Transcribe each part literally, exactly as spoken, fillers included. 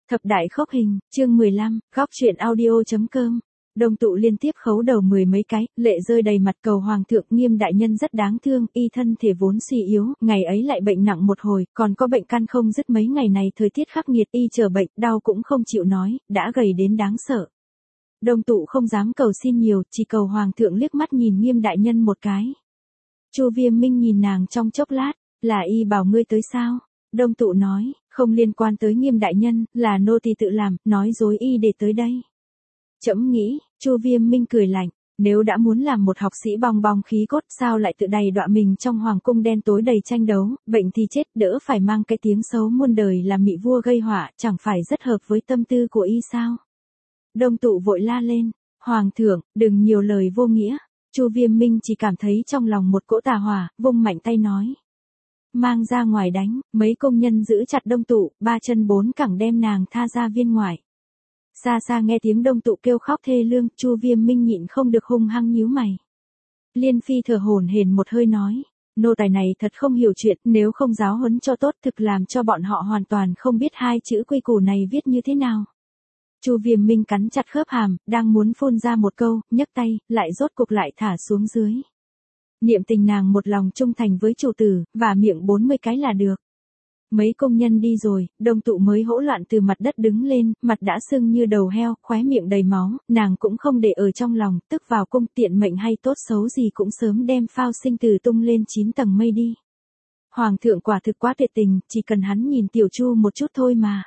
Thập đại khốc hình, chương mười lăm, góc truyện audio.com. Đông tụ liên tiếp khấu đầu mười mấy cái, lệ rơi đầy mặt cầu hoàng thượng. Nghiêm đại nhân rất đáng thương, y thân thể vốn suy yếu, ngày ấy lại bệnh nặng một hồi, còn có bệnh căn không dứt. Mấy ngày này thời tiết khắc nghiệt, y chờ bệnh, đau cũng không chịu nói, đã gầy đến đáng sợ. Đông tụ không dám cầu xin nhiều, chỉ cầu hoàng thượng liếc mắt nhìn Nghiêm đại nhân một cái. Chu Viêm Minh nhìn nàng trong chốc lát, là y bảo ngươi tới sao? Đông tụ nói, không liên quan tới Nghiêm đại nhân, là nô tỳ tự làm, nói dối y để tới đây. Trẫm nghĩ, Chu Viêm Minh cười lạnh, nếu đã muốn làm một học sĩ bong bong khí cốt, sao lại tự đầy đọa mình trong hoàng cung đen tối đầy tranh đấu, bệnh thì chết, đỡ phải mang cái tiếng xấu muôn đời làm mị vua gây họa, chẳng phải rất hợp với tâm tư của y sao? Đông tụ vội la lên, hoàng thượng, đừng nhiều lời vô nghĩa. Chu Viêm Minh chỉ cảm thấy trong lòng một cỗ tà hỏa, vung mạnh tay nói. Mang ra ngoài đánh, mấy công nhân giữ chặt Đông tụ, ba chân bốn cẳng đem nàng tha ra viên ngoài. Xa xa nghe tiếng Đông tụ kêu khóc thê lương, Chu Viêm Minh nhịn không được hung hăng nhíu mày. Liên Phi thở hổn hển một hơi nói, nô tài này thật không hiểu chuyện, nếu không giáo huấn cho tốt thực làm cho bọn họ hoàn toàn không biết hai chữ quy củ này viết như thế nào. Chu Viêm Minh cắn chặt khớp hàm, đang muốn phun ra một câu, nhấc tay, lại rốt cục lại thả xuống dưới. Niệm tình nàng một lòng trung thành với chủ tử, và miệng bốn mươi cái là được. Mấy công nhân đi rồi, Đông tụ mới hỗn loạn từ mặt đất đứng lên, mặt đã sưng như đầu heo, khóe miệng đầy máu, nàng cũng không để ở trong lòng, tức vào cung tiện mệnh hay tốt xấu gì cũng sớm đem phao sinh tử tung lên chín tầng mây đi. Hoàng thượng quả thực quá tuyệt tình, chỉ cần hắn nhìn Tiểu Chu một chút thôi mà.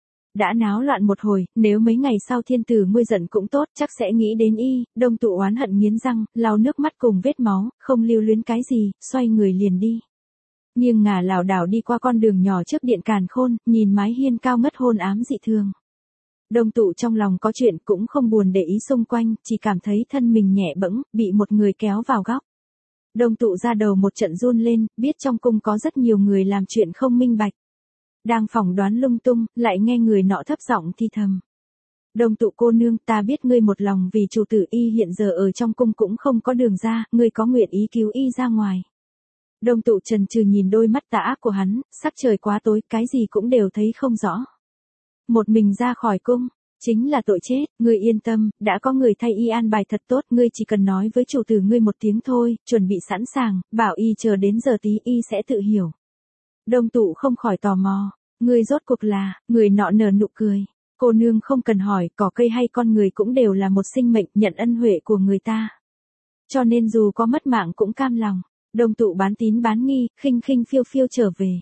Đã náo loạn một hồi, nếu mấy ngày sau thiên tử nguôi giận cũng tốt, chắc sẽ nghĩ đến y. Đông tụ oán hận nghiến răng, lau nước mắt cùng vết máu, không lưu luyến cái gì, xoay người liền đi. Nghiêng ngả lảo đảo đi qua con đường nhỏ trước điện Càn Khôn, nhìn mái hiên cao ngất hôn ám dị thường. Đông tụ trong lòng có chuyện cũng không buồn để ý xung quanh, chỉ cảm thấy thân mình nhẹ bẫng, bị một người kéo vào góc. Đông tụ ra đầu một trận run lên, biết trong cung có rất nhiều người làm chuyện không minh bạch. Đang phỏng đoán lung tung, lại nghe người nọ thấp giọng thi thầm. Đông tụ cô nương, ta biết ngươi một lòng vì chủ tử y hiện giờ ở trong cung cũng không có đường ra, ngươi có nguyện ý cứu y ra ngoài. Đông tụ trần trừ nhìn đôi mắt tà ác của hắn, sắc trời quá tối, cái gì cũng đều thấy không rõ. Một mình ra khỏi cung, chính là tội chết, ngươi yên tâm, đã có người thay y an bài thật tốt, ngươi chỉ cần nói với chủ tử ngươi một tiếng thôi, chuẩn bị sẵn sàng, bảo y chờ đến giờ tí y sẽ tự hiểu. Đông tụ không khỏi tò mò, ngươi rốt cuộc là, người nọ nở nụ cười. Cô nương không cần hỏi, cỏ cây hay con người cũng đều là một sinh mệnh nhận ân huệ của người ta. Cho nên dù có mất mạng cũng cam lòng. Đông tụ bán tín bán nghi, khinh khinh phiêu phiêu trở về.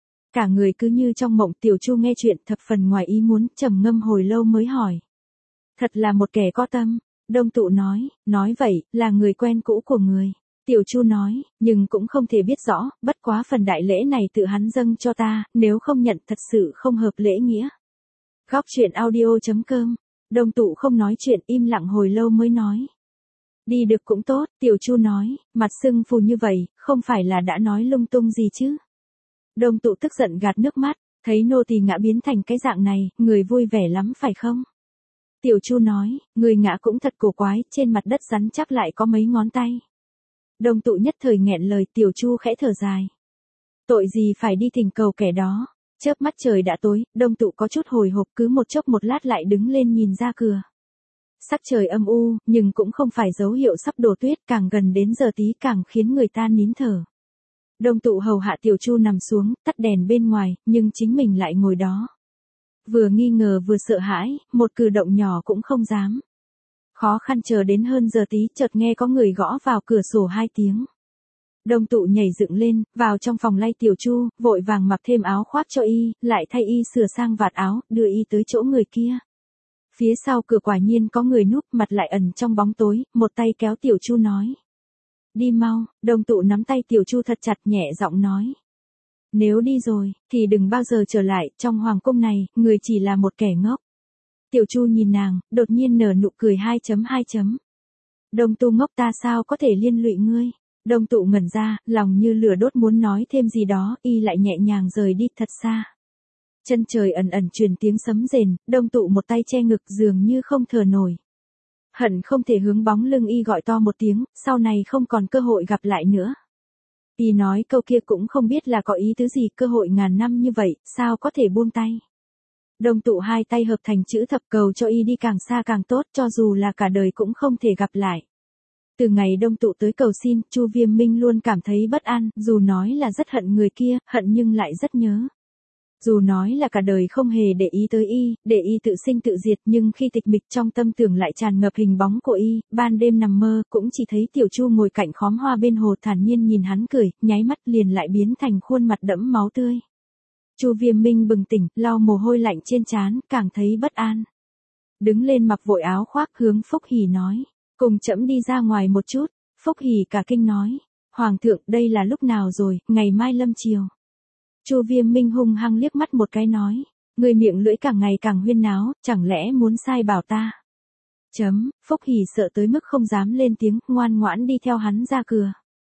Cả người cứ như trong mộng. Tiểu Chu nghe chuyện thập phần ngoài ý muốn, trầm ngâm hồi lâu mới hỏi. Thật là một kẻ có tâm. Đông tụ nói, nói vậy, là người quen cũ của người. Tiểu Chu nói, nhưng cũng không thể biết rõ, bất quá phần đại lễ này tự hắn dâng cho ta, nếu không nhận thật sự không hợp lễ nghĩa. Góc truyện audio.com. Đông tụ không nói chuyện, im lặng hồi lâu mới nói. Đi được cũng tốt, Tiểu Chu nói, mặt sưng phù như vậy, không phải là đã nói lung tung gì chứ. Đông tụ tức giận gạt nước mắt, thấy nô tỳ ngã biến thành cái dạng này, người vui vẻ lắm phải không? Tiểu Chu nói, người ngã cũng thật cổ quái, trên mặt đất rắn chắc lại có mấy ngón tay. Đông tụ nhất thời nghẹn lời. Tiểu Chu khẽ thở dài. Tội gì phải đi thỉnh cầu kẻ đó. Chớp mắt trời đã tối, Đông tụ có chút hồi hộp, cứ một chốc một lát lại đứng lên nhìn ra cửa. Sắc trời âm u, nhưng cũng không phải dấu hiệu sắp đổ tuyết, càng gần đến giờ tí càng khiến người ta nín thở. Đông tụ hầu hạ Tiểu Chu nằm xuống, tắt đèn bên ngoài, nhưng chính mình lại ngồi đó. Vừa nghi ngờ vừa sợ hãi, một cử động nhỏ cũng không dám. Khó khăn chờ đến hơn giờ tí, chợt nghe có người gõ vào cửa sổ hai tiếng. Đông tụ nhảy dựng lên, vào trong phòng lay Tiểu Chu, vội vàng mặc thêm áo khoác cho y, lại thay y sửa sang vạt áo, đưa y tới chỗ người kia. Phía sau cửa quả nhiên có người núp, mặt lại ẩn trong bóng tối, một tay kéo Tiểu Chu nói. Đi mau. Đông tụ nắm tay Tiểu Chu thật chặt, nhẹ giọng nói. Nếu đi rồi, thì đừng bao giờ trở lại, trong hoàng cung này, người chỉ là một kẻ ngốc. Tiểu Chu nhìn nàng, đột nhiên nở nụ cười hai chấm hai chấm. Đông tu ngốc, ta sao có thể liên lụy ngươi? Đông tụ ngẩn ra, lòng như lửa đốt muốn nói thêm gì đó, y lại nhẹ nhàng rời đi thật xa. Chân trời ẩn ẩn truyền tiếng sấm rền, Đông tụ một tay che ngực dường như không thở nổi. Hận không thể hướng bóng lưng y gọi to một tiếng, sau này không còn cơ hội gặp lại nữa. Y nói câu kia cũng không biết là có ý tứ gì, cơ hội ngàn năm như vậy, sao có thể buông tay. Đông tụ hai tay hợp thành chữ thập cầu cho y đi càng xa càng tốt, cho dù là cả đời cũng không thể gặp lại. Từ ngày Đông tụ tới cầu xin, Chu Viêm Minh luôn cảm thấy bất an, dù nói là rất hận người kia, hận nhưng lại rất nhớ. Dù nói là cả đời không hề để ý tới y, để y tự sinh tự diệt, nhưng khi tịch mịch trong tâm tưởng lại tràn ngập hình bóng của y, ban đêm nằm mơ, cũng chỉ thấy Tiểu Chu ngồi cạnh khóm hoa bên hồ thản nhiên nhìn hắn cười, nháy mắt liền lại biến thành khuôn mặt đẫm máu tươi. Chu Viêm Minh bừng tỉnh, lau mồ hôi lạnh trên trán, càng thấy bất an. Đứng lên mặc vội áo khoác hướng Phúc Hỉ nói, cùng trẫm đi ra ngoài một chút. Phúc Hỉ cả kinh nói, Hoàng thượng đây là lúc nào rồi, ngày mai lâm chiều. Chu Viêm Minh hung hăng liếc mắt một cái nói, người miệng lưỡi càng ngày càng huyên náo, chẳng lẽ muốn sai bảo ta. Chấm, Phúc Hỉ sợ tới mức không dám lên tiếng, ngoan ngoãn đi theo hắn ra cửa.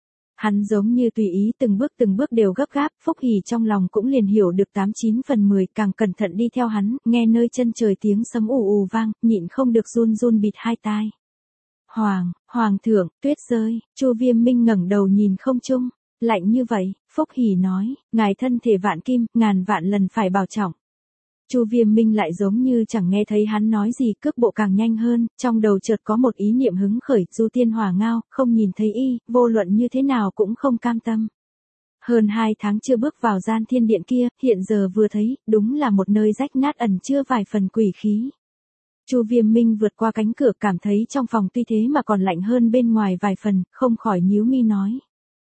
Hắn giống như tùy ý từng bước từng bước đều gấp gáp, Phúc Hỉ trong lòng cũng liền hiểu được tám chín phần mười, càng cẩn thận đi theo hắn, nghe nơi chân trời tiếng sấm ù ù vang, nhịn không được run run bịt hai tai. Hoàng, Hoàng thượng, tuyết rơi, Chu Viêm Minh ngẩng đầu nhìn không trung, lạnh như vậy, Phúc Hỉ nói, ngài thân thể vạn kim, ngàn vạn lần phải bảo trọng. Chu Viêm Minh lại giống như chẳng nghe thấy hắn nói gì, cước bộ càng nhanh hơn, trong đầu chợt có một ý niệm hứng khởi, Du Tiên Hỏa Ngao, không nhìn thấy y, vô luận như thế nào cũng không cam tâm. Hơn hai tháng chưa bước vào gian thiên điện kia, hiện giờ vừa thấy, đúng là một nơi rách nát ẩn chứa vài phần quỷ khí. Chu Viêm Minh vượt qua cánh cửa cảm thấy trong phòng tuy thế mà còn lạnh hơn bên ngoài vài phần, không khỏi nhíu mi nói.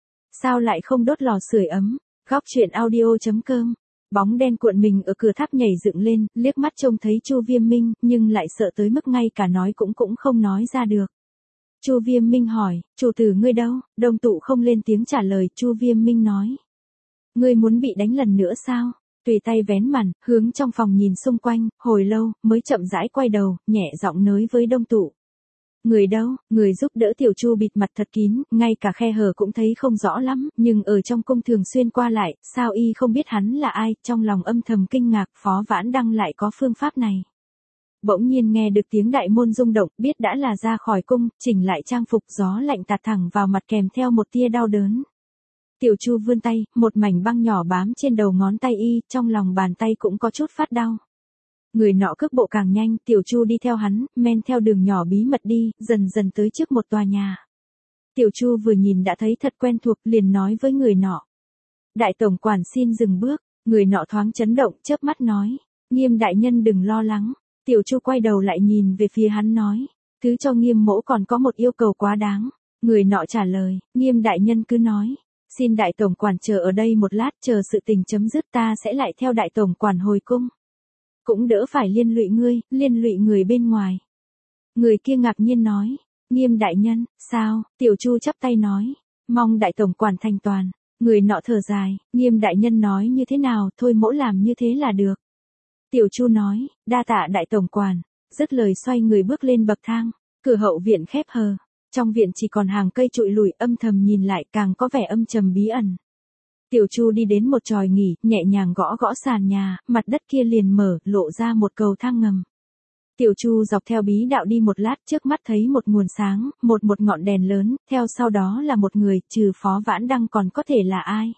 Sao lại không đốt lò sưởi ấm? Góc truyện audio chấm com. Bóng đen cuộn mình ở cửa tháp nhảy dựng lên, liếc mắt trông thấy Chu Viêm Minh, nhưng lại sợ tới mức ngay cả nói cũng cũng không nói ra được. Chu Viêm Minh hỏi, chủ tử ngươi đâu? Đông tụ không lên tiếng trả lời, Chu Viêm Minh nói. Ngươi muốn bị đánh lần nữa sao? Tùy tay vén màn, hướng trong phòng nhìn xung quanh, hồi lâu, mới chậm rãi quay đầu, nhẹ giọng nói với Đông tụ. Người đâu, người giúp đỡ Tiểu Chu bịt mặt thật kín, ngay cả khe hở cũng thấy không rõ lắm, nhưng ở trong cung thường xuyên qua lại, sao y không biết hắn là ai, trong lòng âm thầm kinh ngạc, Phó Vãn Đăng lại có phương pháp này. Bỗng nhiên nghe được tiếng đại môn rung động, biết đã là ra khỏi cung, chỉnh lại trang phục, gió lạnh tạt thẳng vào mặt kèm theo một tia đau đớn. Tiểu Chu vươn tay, một mảnh băng nhỏ bám trên đầu ngón tay y, trong lòng bàn tay cũng có chút phát đau. Người nọ cước bộ càng nhanh, Tiểu Chu đi theo hắn, men theo đường nhỏ bí mật đi, dần dần tới trước một tòa nhà. Tiểu Chu vừa nhìn đã thấy thật quen thuộc, liền nói với người nọ. Đại tổng quản xin dừng bước, người nọ thoáng chấn động, chớp mắt nói. Nghiêm đại nhân đừng lo lắng. Tiểu Chu quay đầu lại nhìn về phía hắn nói. Thứ cho Nghiêm mỗ còn có một yêu cầu quá đáng. Người nọ trả lời, Nghiêm đại nhân cứ nói. Xin đại tổng quản chờ ở đây một lát, chờ sự tình chấm dứt ta sẽ lại theo đại tổng quản hồi cung. Cũng đỡ phải liên lụy ngươi, liên lụy người bên ngoài. Người kia ngạc nhiên nói, Nghiêm đại nhân, sao? Tiểu Chu chắp tay nói, mong đại tổng quản thành toàn. Người nọ thở dài, Nghiêm đại nhân nói như thế nào, thôi mỗ làm như thế là được. Tiểu Chu nói, đa tạ đại tổng quản. Dứt lời xoay người bước lên bậc thang, cửa hậu viện khép hờ. Trong viện chỉ còn hàng cây trụi lủi, âm thầm nhìn lại càng có vẻ âm trầm bí ẩn. Tiểu Chu đi đến một chòi nghỉ, nhẹ nhàng gõ gõ sàn nhà, mặt đất kia liền mở, lộ ra một cầu thang ngầm. Tiểu Chu dọc theo bí đạo đi một lát, trước mắt thấy một nguồn sáng, một một ngọn đèn lớn, theo sau đó là một người, trừ Phó Vãn Đăng còn có thể là ai.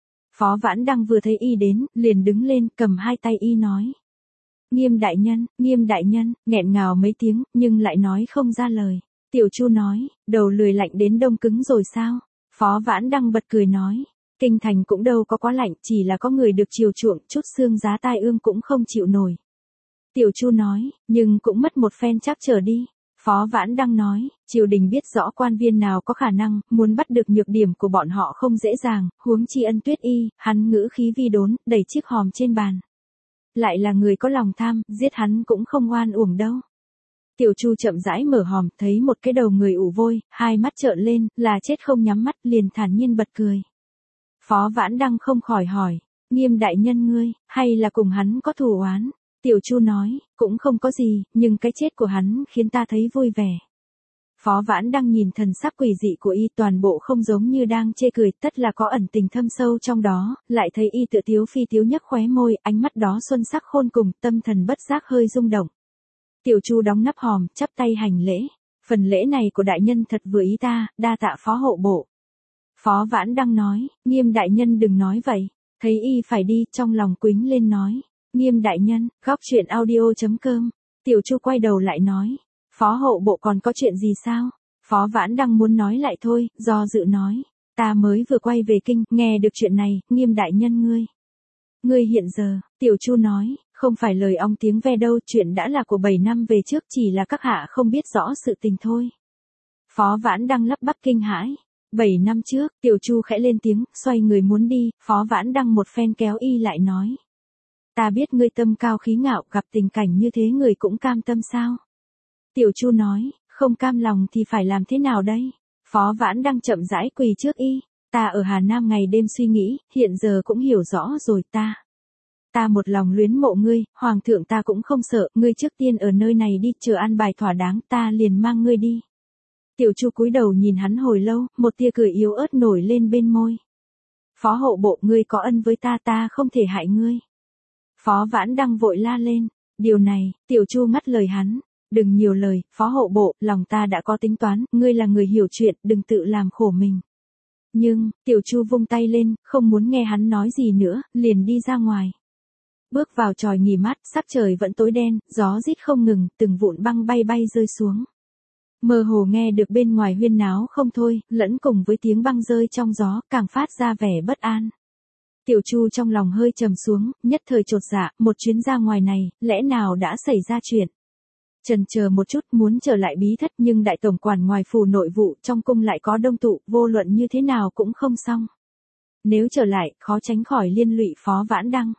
Phó Vãn Đăng vừa thấy y đến, liền đứng lên, cầm hai tay y nói. Nghiêm đại nhân, Nghiêm đại nhân, nghẹn ngào mấy tiếng, nhưng lại nói không ra lời. Tiểu Chu nói, đầu lười lạnh đến đông cứng rồi sao? Phó Vãn Đăng bật cười nói. Kinh thành cũng đâu có quá lạnh, chỉ là có người được chiều chuộng, chút xương giá tai ương cũng không chịu nổi. Tiểu Chu nói, nhưng cũng mất một phen chắc trở đi. Phó Vãn Đăng nói, triều đình biết rõ quan viên nào có khả năng, muốn bắt được nhược điểm của bọn họ không dễ dàng, huống chi Ân Tuyết Y, hắn ngữ khí vi đốn, đẩy chiếc hòm trên bàn. Lại là người có lòng tham, giết hắn cũng không oan uổng đâu. Tiểu Chu chậm rãi mở hòm, thấy một cái đầu người ủ vôi, hai mắt trợn lên, là chết không nhắm mắt, liền thản nhiên bật cười. Phó Vãn Đăng không khỏi hỏi, Nghiêm đại nhân ngươi, hay là cùng hắn có thù oán? Tiểu Chu nói, cũng không có gì, nhưng cái chết của hắn khiến ta thấy vui vẻ. Phó Vãn Đăng nhìn thần sắc quỷ dị của y, toàn bộ không giống như đang chê cười, tất là có ẩn tình thâm sâu trong đó, lại thấy y tự tiếu phi tiếu nhấc khóe môi, ánh mắt đó xuân sắc khôn cùng, tâm thần bất giác hơi rung động. Tiểu Chu đóng nắp hòm, chắp tay hành lễ. Phần lễ này của đại nhân thật vừa ý ta, đa tạ phó hộ bộ. Phó Vãn Đăng nói, Nghiêm đại nhân đừng nói vậy. Thấy y phải đi, trong lòng quính lên nói. Nghiêm đại nhân, góc chuyện audio.com. Tiểu Chu quay đầu lại nói. Phó hộ bộ còn có chuyện gì sao? Phó Vãn Đăng muốn nói lại thôi, do dự nói. Ta mới vừa quay về kinh, nghe được chuyện này, Nghiêm đại nhân ngươi. Ngươi hiện giờ, Tiểu Chu nói, không phải lời ong tiếng ve đâu, chuyện đã là của bảy năm về trước, chỉ là các hạ không biết rõ sự tình thôi. Phó Vãn Đăng lắp bắp kinh hãi. Bảy năm trước, Tiểu Chu khẽ lên tiếng, xoay người muốn đi, Phó Vãn Đăng một phen kéo y lại nói. Ta biết ngươi tâm cao khí ngạo, gặp tình cảnh như thế người cũng cam tâm sao? Tiểu Chu nói, không cam lòng thì phải làm thế nào đây? Phó Vãn Đăng chậm rãi quỳ trước y. Ta ở Hà Nam ngày đêm suy nghĩ, hiện giờ cũng hiểu rõ rồi ta. Ta một lòng luyến mộ ngươi, hoàng thượng ta cũng không sợ, ngươi trước tiên ở nơi này đi, chờ an bài thỏa đáng, ta liền mang ngươi đi. Tiểu Chu cúi đầu nhìn hắn hồi lâu, một tia cười yếu ớt nổi lên bên môi. Phó hộ bộ, ngươi có ân với ta, ta không thể hại ngươi. Phó Vãn Đăng vội la lên. Điều này, Tiểu Chu ngắt lời hắn. Đừng nhiều lời, Phó hộ bộ, lòng ta đã có tính toán, ngươi là người hiểu chuyện, đừng tự làm khổ mình. Nhưng, Tiểu Chu vung tay lên, không muốn nghe hắn nói gì nữa, liền đi ra ngoài. Bước vào chòi nghỉ mát, sắc trời vẫn tối đen, gió rít không ngừng, từng vụn băng bay bay rơi xuống. Mơ hồ nghe được bên ngoài huyên náo không thôi, lẫn cùng với tiếng băng rơi trong gió, càng phát ra vẻ bất an. Tiểu Chu trong lòng hơi trầm xuống, nhất thời chột dạ, một chuyến ra ngoài này, lẽ nào đã xảy ra chuyện. Chần chờ một chút muốn trở lại bí thất, nhưng đại tổng quản ngoài phủ nội vụ trong cung lại có đông tụ, vô luận như thế nào cũng không xong. Nếu trở lại, khó tránh khỏi liên lụy Phó Vãn Đăng.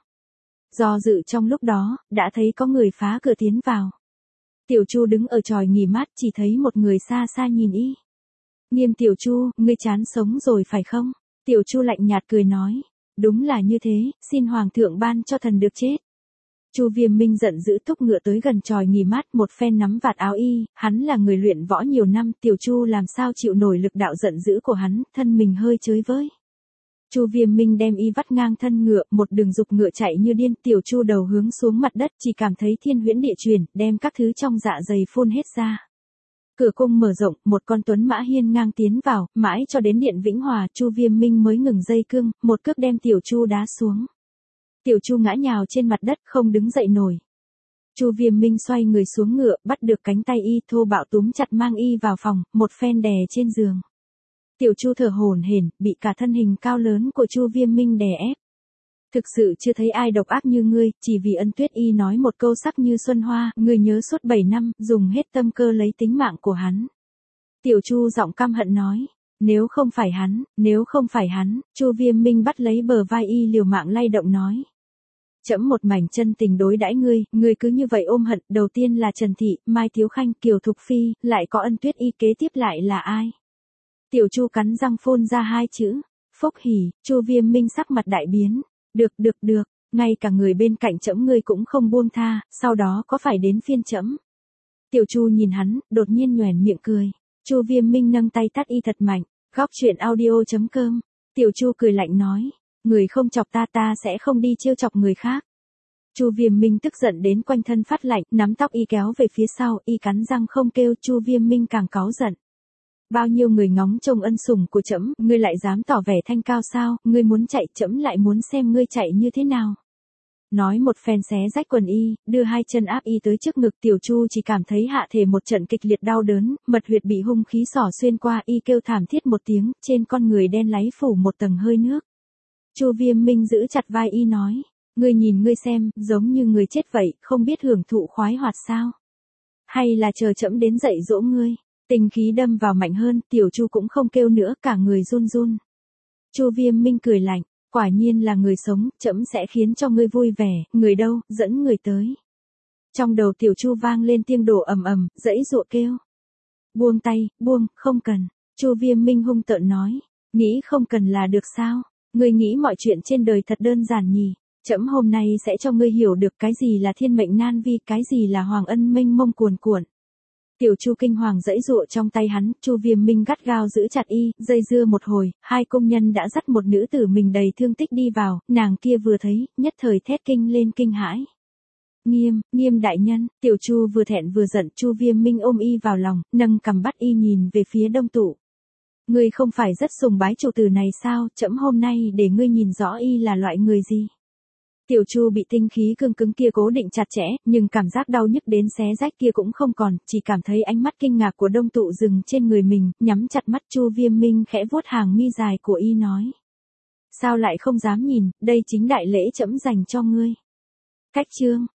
Do dự trong lúc đó, đã thấy có người phá cửa tiến vào. Tiểu Chu đứng ở chòi nghỉ mát, chỉ thấy một người xa xa nhìn y. Nghiêm Tiểu Chu, ngươi chán sống rồi phải không? Tiểu Chu lạnh nhạt cười nói. Đúng là như thế, xin hoàng thượng ban cho thần được chết. Chu Viêm Minh giận dữ thúc ngựa tới gần chòi nghỉ mát, một phen nắm vạt áo y, hắn là người luyện võ nhiều năm, Tiểu Chu làm sao chịu nổi lực đạo giận dữ của hắn, thân mình hơi chới với. Chu Viêm Minh đem y vắt ngang thân ngựa, một đường dục ngựa chạy như điên, Tiểu Chu đầu hướng xuống mặt đất, chỉ cảm thấy thiên huyễn địa chuyển, đem các thứ trong dạ dày phun hết ra. Cửa cung mở rộng, một con tuấn mã hiên ngang tiến vào, mãi cho đến điện Vĩnh Hòa, Chu Viêm Minh mới ngừng dây cương, một cước đem Tiểu Chu đá xuống. Tiểu Chu ngã nhào trên mặt đất, không đứng dậy nổi. Chu Viêm Minh xoay người xuống ngựa, bắt được cánh tay y, thô bạo túm chặt mang y vào phòng, một phen đè trên giường. Tiểu Chu thở hổn hển, bị cả thân hình cao lớn của Chu Viêm Minh đè ép. Thực sự chưa thấy ai độc ác như ngươi, chỉ vì Ân Tuyết Y nói một câu sắc như xuân hoa, ngươi nhớ suốt bảy năm, dùng hết tâm cơ lấy tính mạng của hắn. Tiểu Chu giọng căm hận nói, nếu không phải hắn, nếu không phải hắn, Chu Viêm Minh bắt lấy bờ vai y liều mạng lay động nói. Trẫm một mảnh chân tình đối đãi ngươi, ngươi cứ như vậy ôm hận, đầu tiên là Trần Thị, Mai Thiếu Khanh, Kiều Thục Phi, lại có Ân Tuyết Y, kế tiếp lại là ai? Tiểu Chu cắn răng phun ra hai chữ, phúc hỉ. Chu Viêm Minh sắc mặt đại biến. Được được được, ngay cả người bên cạnh trẫm ngươi cũng không buông tha, sau đó có phải đến phiên trẫm? Tiểu Chu nhìn hắn, đột nhiên nhoẻn miệng cười. Chu Viêm Minh nâng tay tát y thật mạnh. Góc chuyện audio.com. Tiểu Chu cười lạnh nói, người không chọc ta ta sẽ không đi trêu chọc người khác. Chu Viêm Minh tức giận đến quanh thân phát lạnh, nắm tóc y kéo về phía sau, y cắn răng không kêu, Chu Viêm Minh càng cáu giận. Bao nhiêu người ngóng trông ân sủng của trẫm, ngươi lại dám tỏ vẻ thanh cao sao, ngươi muốn chạy, trẫm lại muốn xem ngươi chạy như thế nào. Nói một phen xé rách quần y, đưa hai chân áp y tới trước ngực, Tiểu Chu chỉ cảm thấy hạ thể một trận kịch liệt đau đớn, mật huyệt bị hung khí xỏ xuyên qua, y kêu thảm thiết một tiếng, trên con người đen láy phủ một tầng hơi nước. Chu Viêm Minh giữ chặt vai y nói, ngươi nhìn ngươi xem, giống như người chết vậy, không biết hưởng thụ khoái hoạt sao? Hay là chờ trẫm đến dạy dỗ ngươi? Tình khí đâm vào mạnh hơn, Tiểu Chu cũng không kêu nữa, cả người run run. Chu Viêm Minh cười lạnh, quả nhiên là người sống, trẫm sẽ khiến cho ngươi vui vẻ, người đâu, dẫn người tới. Trong đầu Tiểu Chu vang lên tiếng đổ ầm ầm, dãy dụa kêu. Buông tay, buông, không cần. Chu Viêm Minh hung tợn nói, nghĩ không cần là được sao? Ngươi nghĩ mọi chuyện trên đời thật đơn giản nhỉ? Trẫm hôm nay sẽ cho ngươi hiểu được cái gì là thiên mệnh nan vi, cái gì là hoàng ân mênh mông cuồn cuộn. Tiểu Chu kinh hoàng dãy dụa trong tay hắn, Chu Viêm Minh gắt gao giữ chặt y, dây dưa một hồi, hai công nhân đã dắt một nữ tử mình đầy thương tích đi vào, nàng kia vừa thấy, nhất thời thét kinh lên kinh hãi. Nghiêm, Nghiêm đại nhân, Tiểu Chu vừa thẹn vừa giận, Chu Viêm Minh ôm y vào lòng, nâng cằm bắt y nhìn về phía Đông Tụ. Ngươi không phải rất sùng bái chủ tử này sao, trẫm hôm nay để ngươi nhìn rõ y là loại người gì. Tiểu Chu bị tinh khí cương cứng kia cố định chặt chẽ, nhưng cảm giác đau nhức đến xé rách kia cũng không còn, chỉ cảm thấy ánh mắt kinh ngạc của Đông Tụ dừng trên người mình, nhắm chặt mắt. Chu Viêm Minh khẽ vuốt hàng mi dài của y nói. Sao lại không dám nhìn, đây chính đại lễ trẫm dành cho ngươi. Cách chương